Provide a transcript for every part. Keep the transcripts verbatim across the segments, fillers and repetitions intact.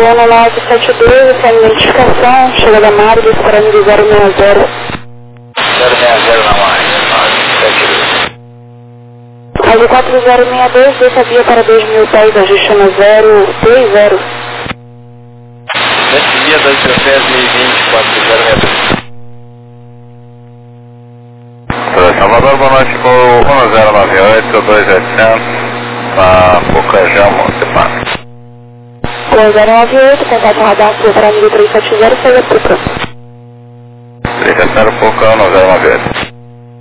Bruno nove sete dois, sem identificação, chega da Mário, disparando zero seis zero. zero seis zero na mais, nove sete dois. Rádio quatro zero seis dois, desça via para dois mil pés, ajuste no zero três zero. Desce via dois mil pés, mil e vinte, quatro zero seis dois. Salvador, boa noite, com um zero nove oito, dois oitocentos, para Pocajão, Montepar. um zero nove oito, contato radar para amigo três sete zero, seja Puca. três sete zero, Puca, um zero nove oito.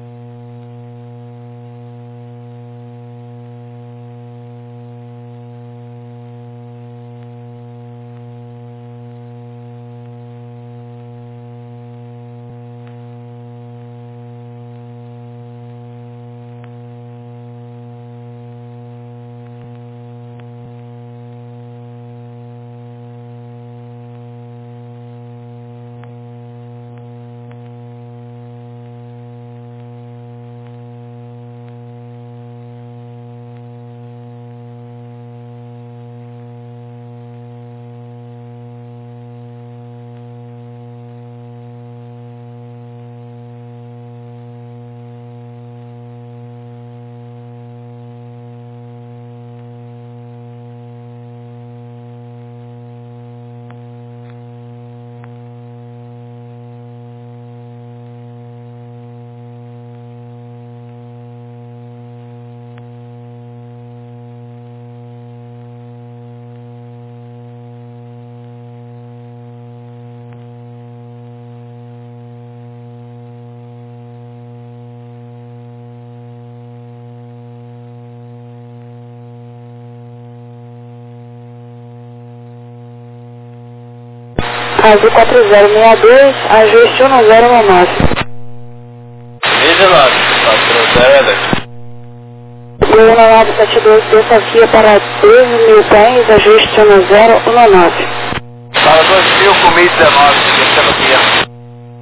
Rádio quatro zero seis dois, ajuste um zero nove. Veja lá, quatro zero dois. Bruno nove sete dois, desça via para dois mil pés, ajuste um zero nove. Para dois mil com mil e dezenove, descendo via.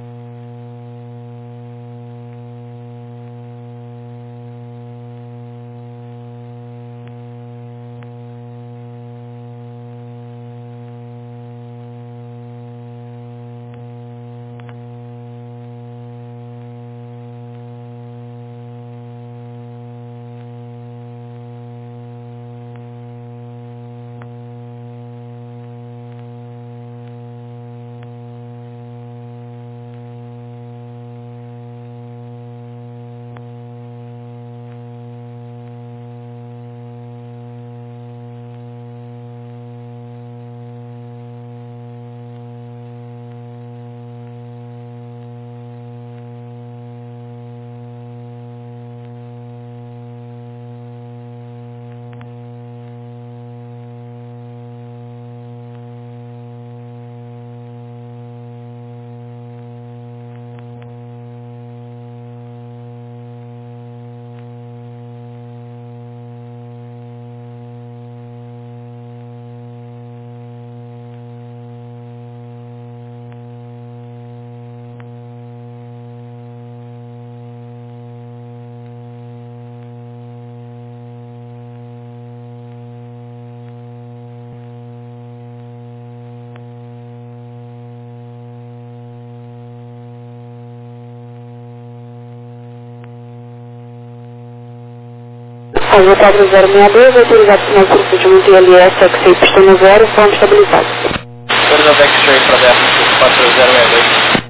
Rádio quatro zero seis dois, autorizado sinal de procedimento I L S, X I pistão zero, forma estabilizado. Autoriza o X-Ray para dez, quatro zero seis dois.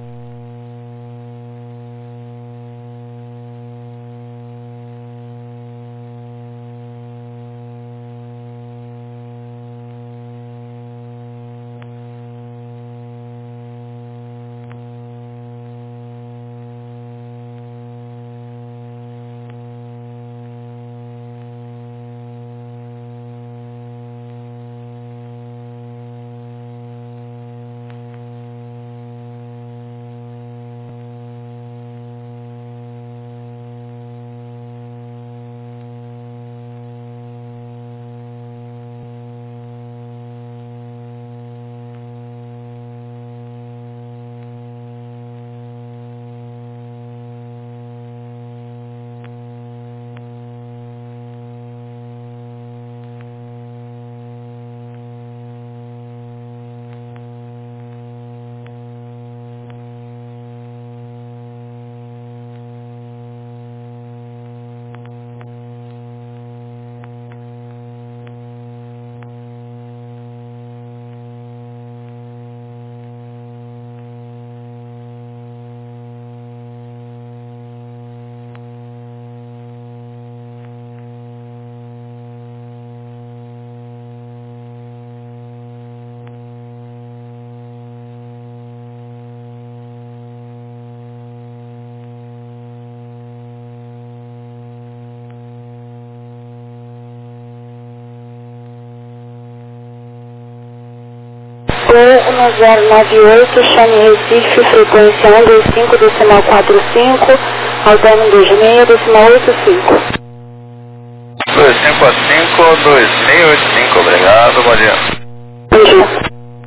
Gol um zero nove oito, chame Recife, frequência um dois cinco, decimal quatro cinco, alterno dois seis, decimal oito cinco. dois cinco cinco, dois seis oito cinco, obrigado, bom dia. Bom dia.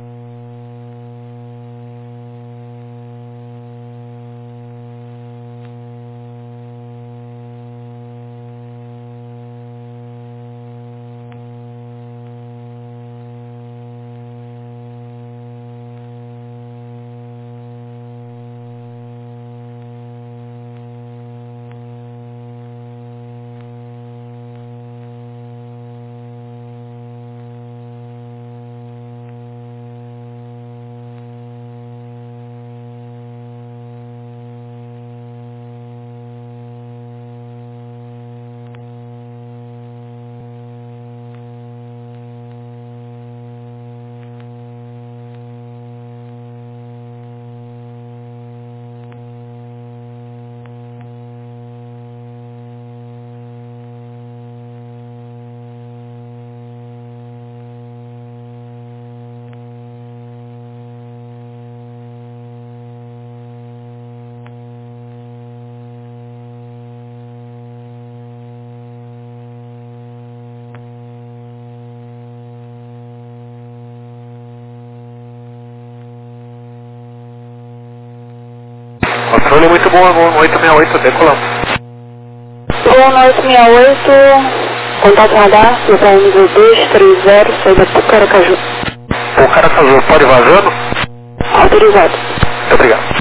Controle muito bom, oito seis oito, decolando. Gol oito seis oito, contato radar, lugar nível dois três zero, saída Pucaracaju. Pucaracaju, pode vazando? Autorizado. Muito obrigado.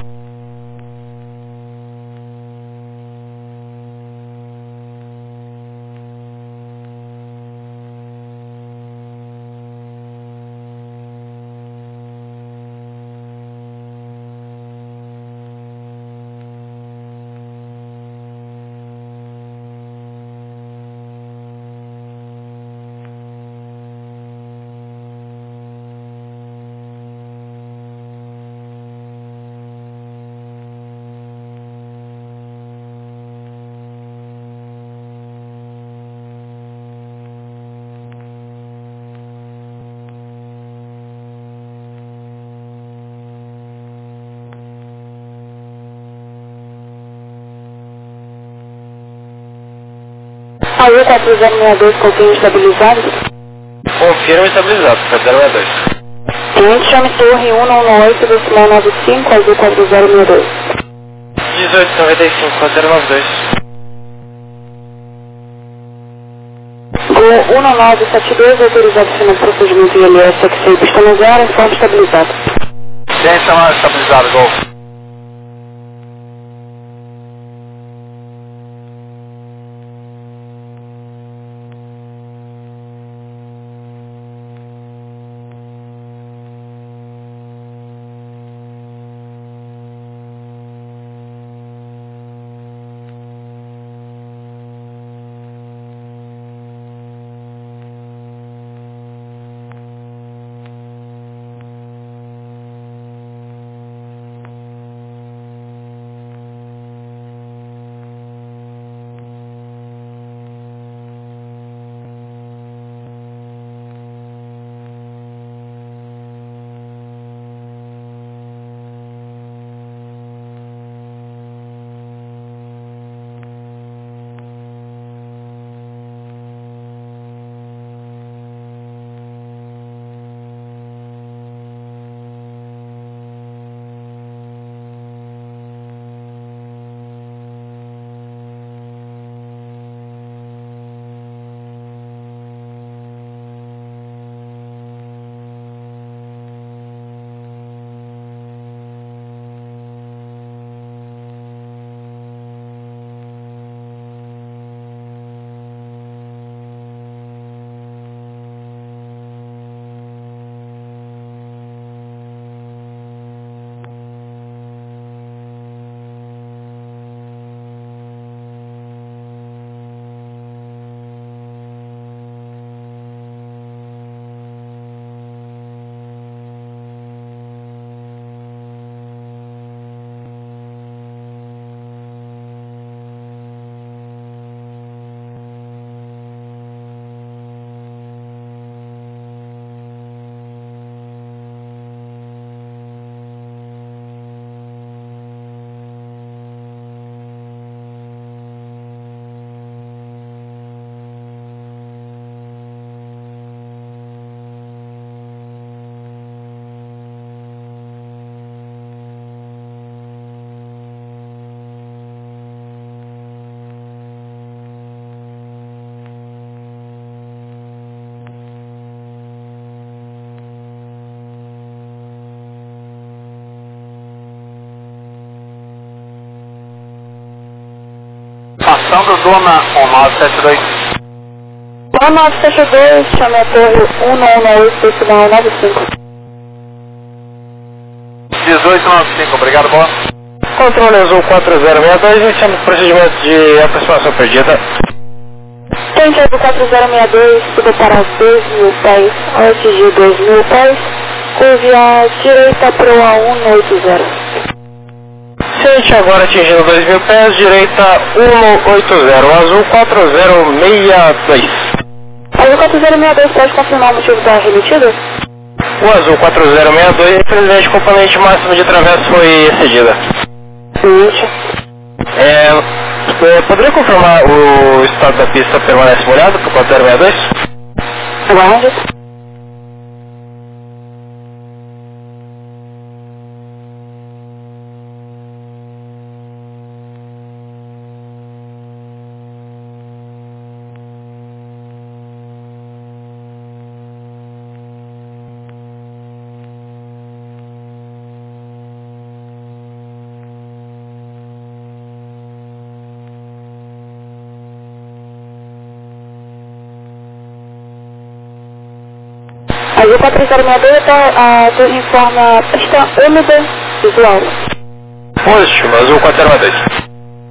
A U quatro zero seis dois, confirma estabilizado. Confirma estabilizado, quatro zero seis dois. Cliente chame Torre um um oito, decimal nove cinco, azul quatro zero seis dois. dezoito noventa e cinco, quatro zero nove dois. Gol um nove sete dois, autorizado final procedimento I L S X C, pista no zero, informe estabilizado. Sem chamar estabilizado, gol. Informação do Dona um nove sete dois. um nove sete dois, chame a torre um nove oito, decimal nove cinco. dezoito nove cinco, obrigado, boa. Controle Azul quatro zero seis dois, iniciamos o procedimento de aproximação perdida. Tente Azul quatro zero seis dois, suba para dois mil pés, ao atingir dois mil pés, curve à direita para o A um oito zero. Tente agora atingindo dois mil pés, direita um oito zero, Azul quatro zero seis dois. Azul quatro zero seis dois, pode confirmar o motivo da remetida? O Azul quatro zero seis dois, infelizmente o componente máximo de traverso foi excedida. Seguinte. É, é, poderia confirmar o estado da pista permanece molhado para o quatro zero seis dois? Aguarde. Azul quatro zero seis dois, a torre informa pista úmida visual. Positivo, Azul quatro zero seis dois.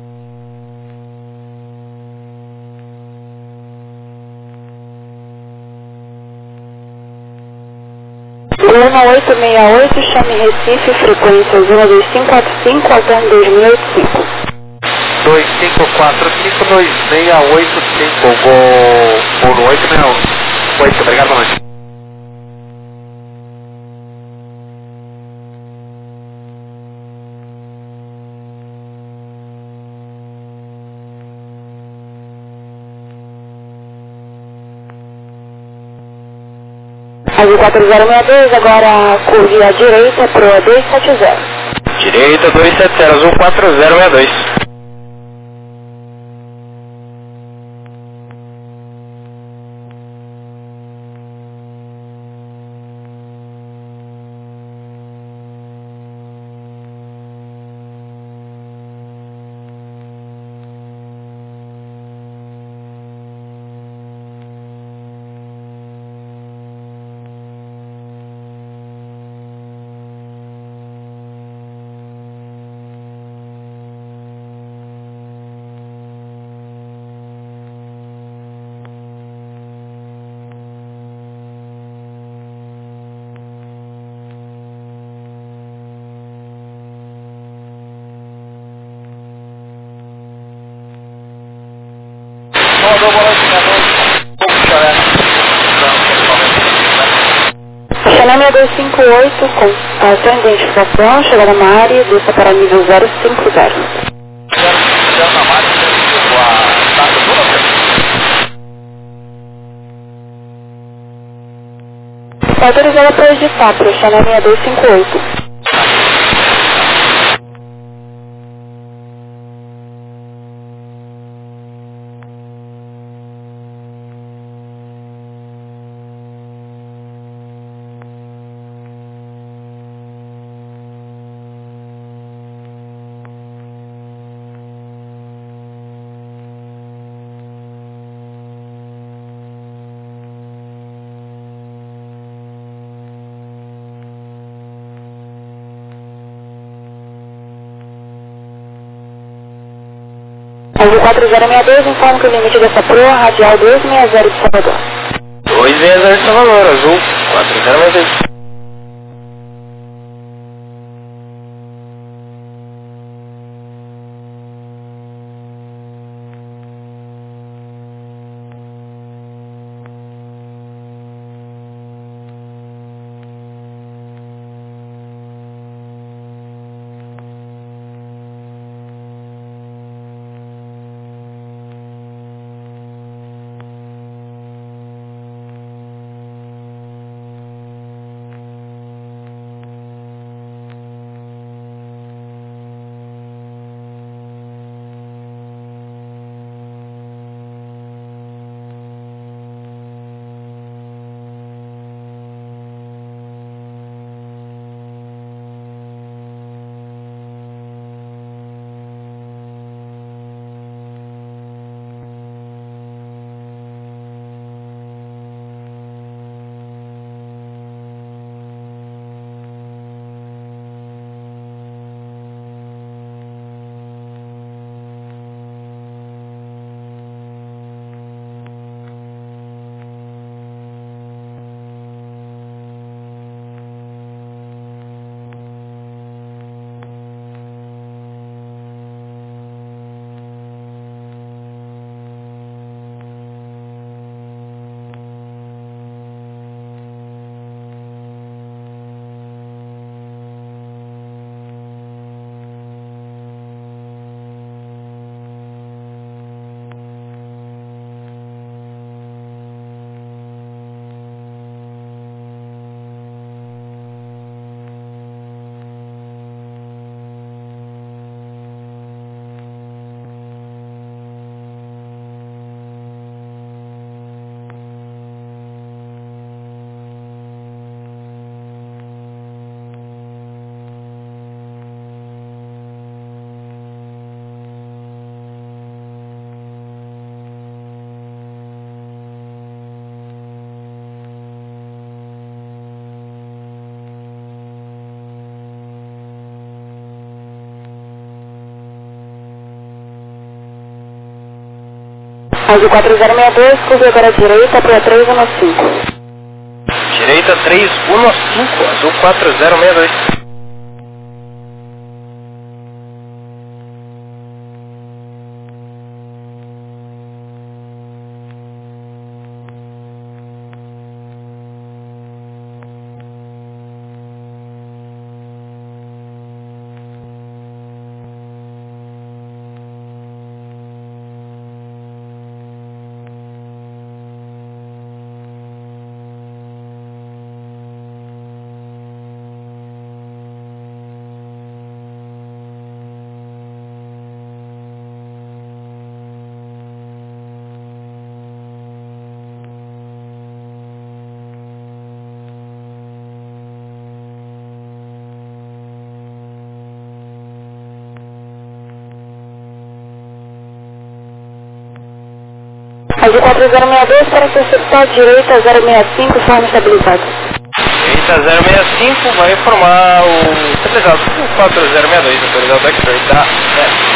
um oito seis oito, chame Recife, frequência zero dois cinco quatro cinco, alterne dois mil e oitenta e cinco. dois cinco quatro cinco dois seis oito cinco, vou no oito seis oito, obrigado, boa noite. Azul quatro zero seis dois, agora curve à direita para o dois sete zero. Direita dois sete zero, Azul quatro zero seis dois. Chanel seis dois cinco oito, com a sua identificação, chegada na área, desça para nível zero cinco zero. Autorizada para editar para o Chanel seis dois cinco oito. Azul quatro zero seis dois, informa que o limite dessa proa radial dois seis zero de Salvador. dois seis zero de Salvador, Azul quatro zero seis dois. Azul quatro zero seis dois, curva agora à direita para três um cinco. Direita três um cinco, Azul quatro zero seis dois. Azul quatro zero seis dois para interceptar direita zero seis cinco, forma estabilizada. Direita zero seis cinco vai informar o estabilizado quatro zero seis dois, autorizado X-Ray da Net.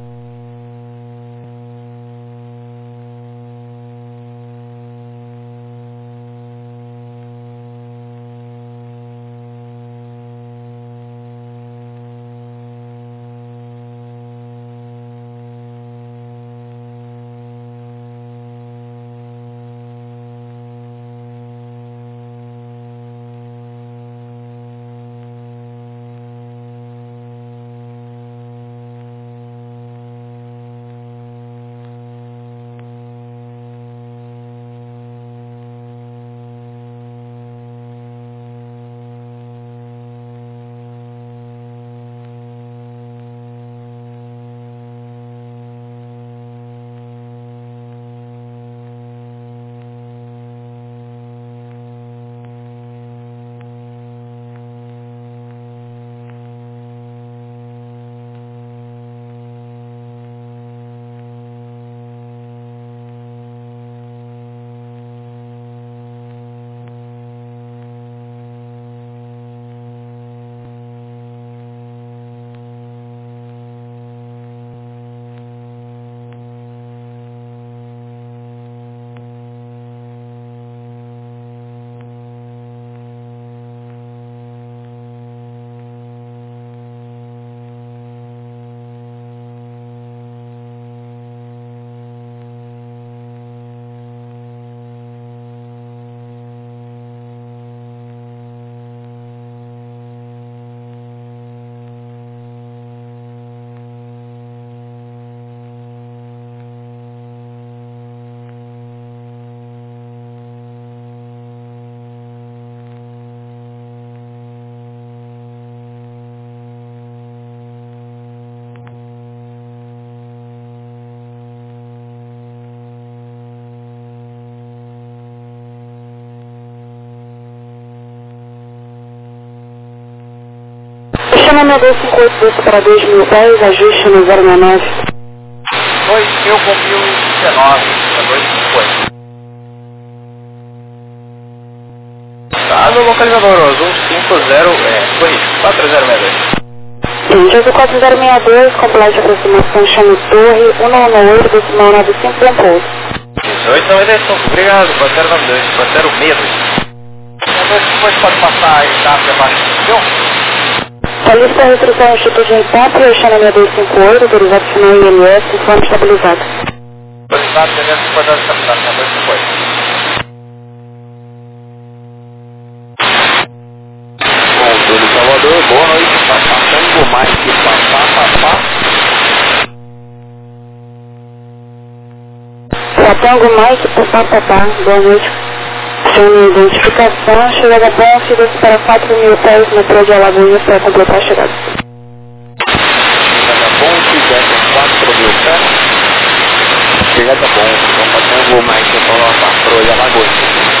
Chama dois cinco oito dois para dois mil dez, ajuste no zero seis nove. dois mil com mil e dezenove, para dois cinco oito. Tá no localizador, Azul cinco zero, é, corrigido, quatro zero seis dois. Gente, Azul quatro zero seis dois, complete aproximação, chama Torre, um nove oito, decimal nove cinco, um pouco. dezoito noventa e cinco, obrigado, quatro zero nove dois, quatro zero seis dois. Depois pode passar a etapa abaixo do seu? Solicita a restrição ao Instituto de Encontro, chama dois cinco oito, autorizado final I L S, forma estabilizada. Autorizado, beleza, comandante estabilizado, dois cinco oito. Controle Salvador, boa noite, tá passando por mais que passar, passar. Tango Mike, papá, papá, boa noite. Sem identificação, chegada a ponte, desce para quatro mil pés, metrô de Alagoinhas para completar a chegada. Chegada a ponte, desce quatro mil pés. Chegada a ponte, vamos fazer um voo mais que para metrô de Alagoinhas.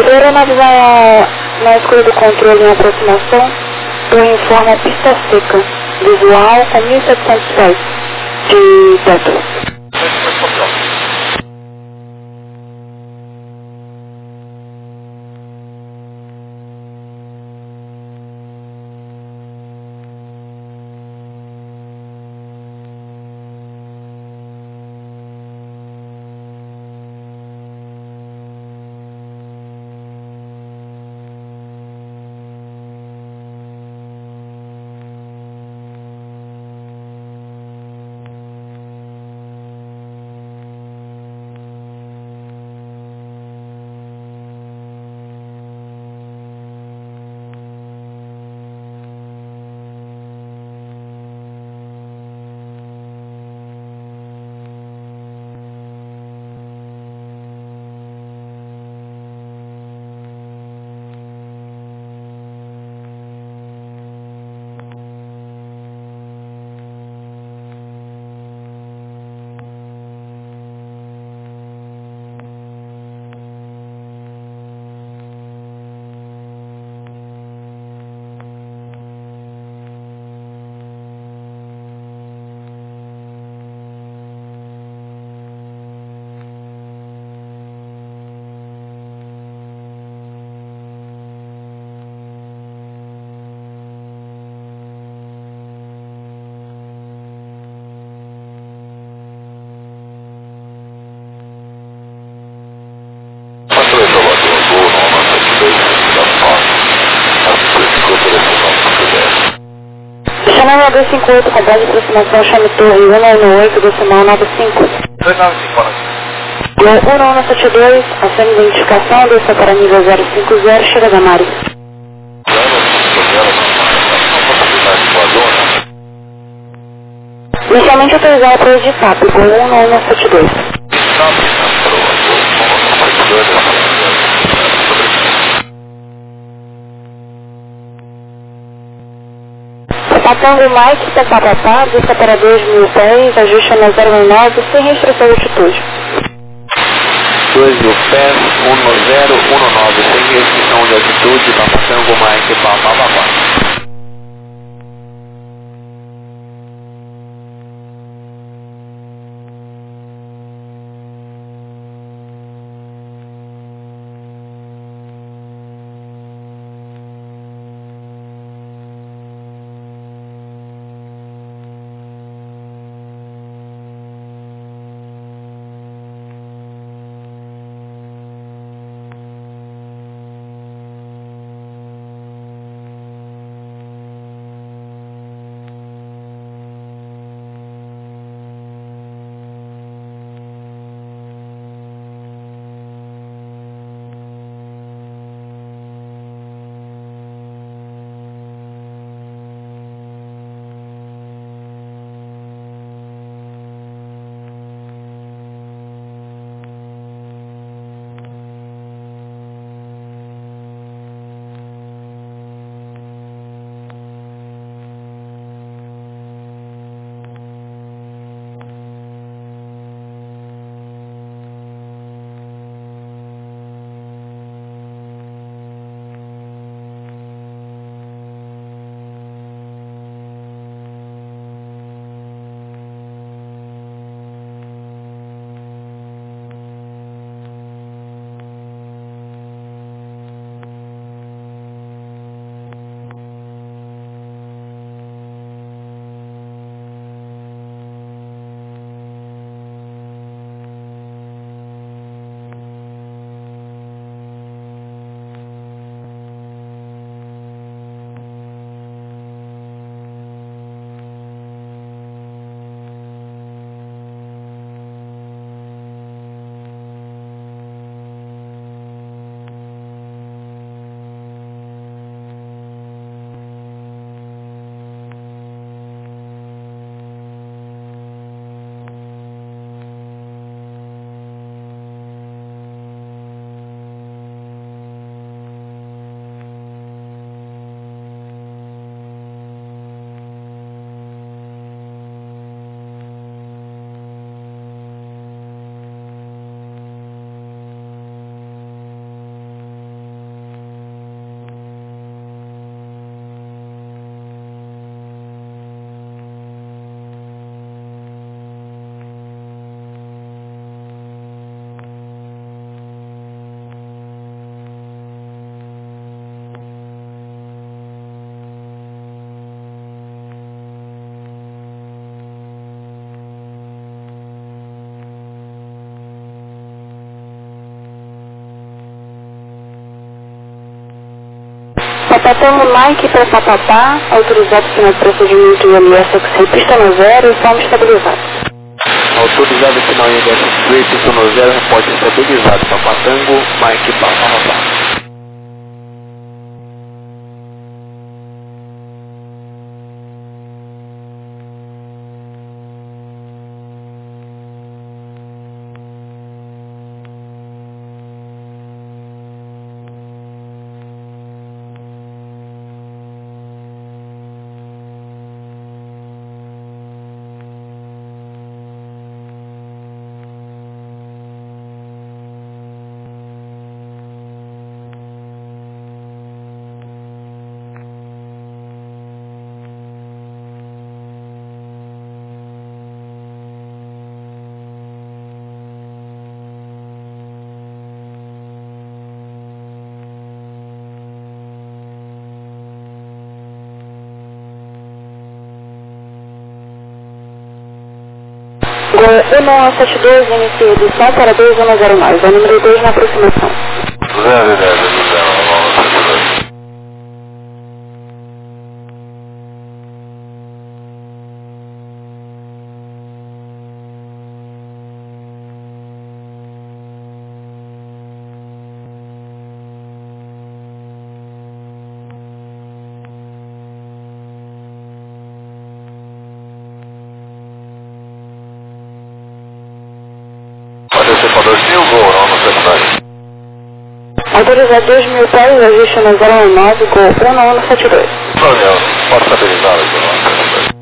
A aeronave vai na escolha do controle em aproximação, eu informo a pista seca, visual com mil e setecentos pés de teto. Chamada dois cinco oito, com base de aproximação, chame torre um nove oito, decimal nove cinco. dois nove cinco, um nove sete dois, ação de identificação, desça para nível zero cinco zero, chega da Mari. Inicialmente autorizada para o de SAP, com um nove sete dois. Sapatando o Mike, papapá, desça para dois mil pés, ajuste na zero nove, sem restrição de altitude. dois mil pés, um zero um nove, sem restrição de altitude, Papatango Mike, papapá. Papatango Mike para Papapá, autorizado final de procedimento I M S X-Ray, pista no zero e forma estabilizada. Autorizado final I M S X-Ray, pista no zero, reporte estabilizado. Papatango Mike Papapá. Gol um um sete dois, inicia edição para dois um zero nove, é o número dois na aproximação. zero dez, zero nove sete dois. Pode ser para dois mil, gol, não, não sei mais. Autorizado dois mil pés, ajuste no zero nove, gol um um sete dois. Não, pode estabilizar aqui, não.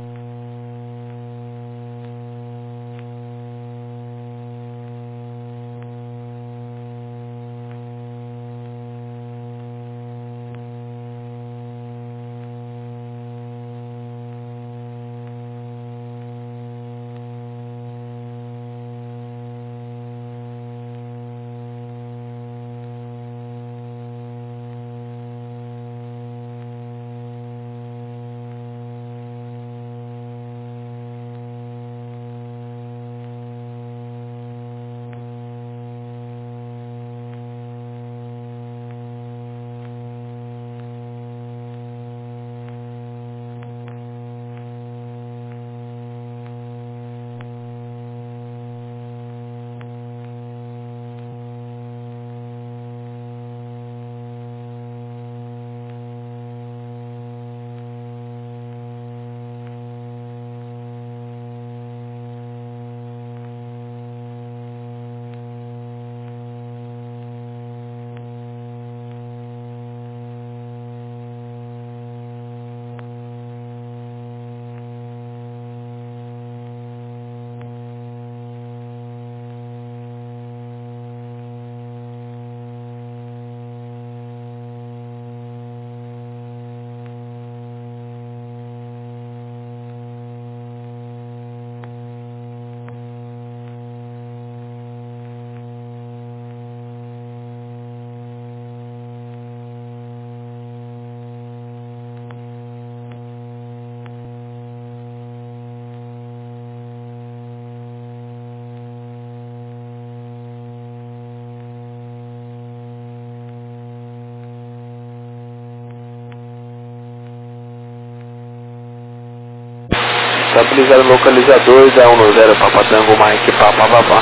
Estabilizado localizador, zero um zero, Papatango Mike Papapá.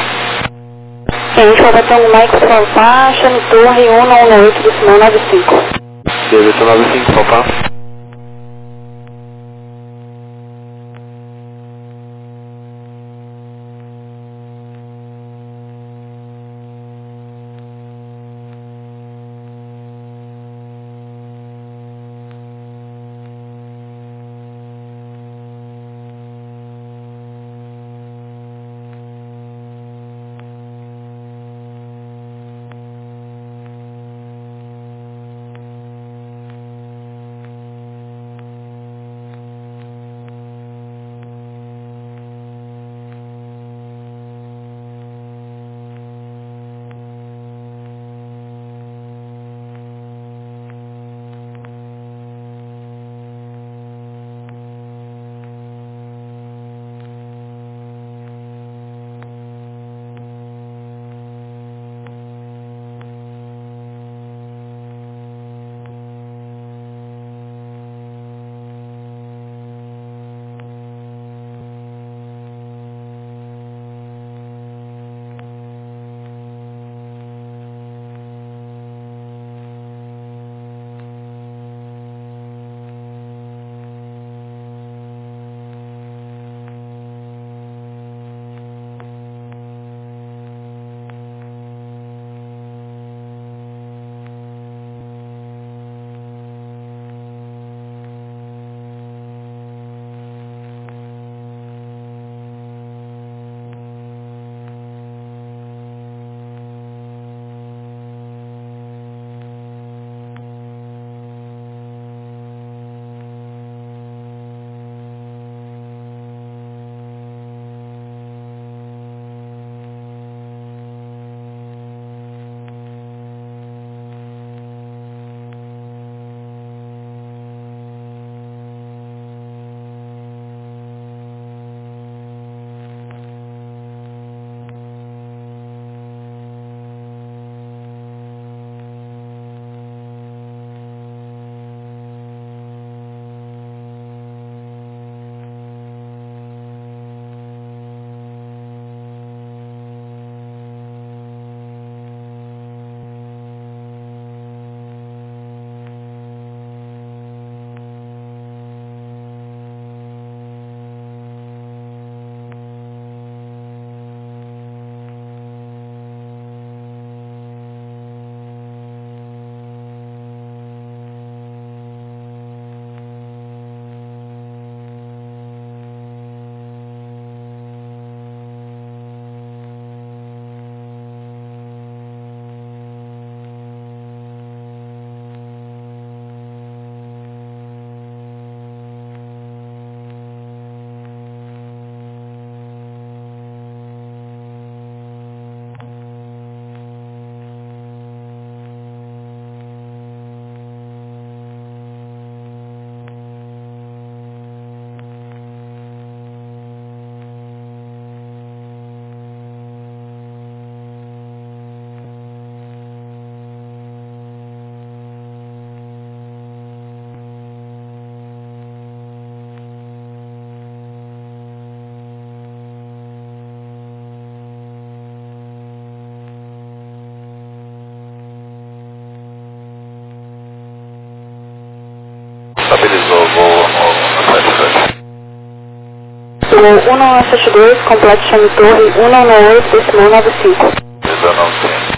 Gente, Papatango Mike Papapá, chame torre um um oito do sinal nove cinco. Serviço nove cinco, Papá. Tomou um nove sete dois, complete chame torre um nove oito, decimal nove cinco. dezenove.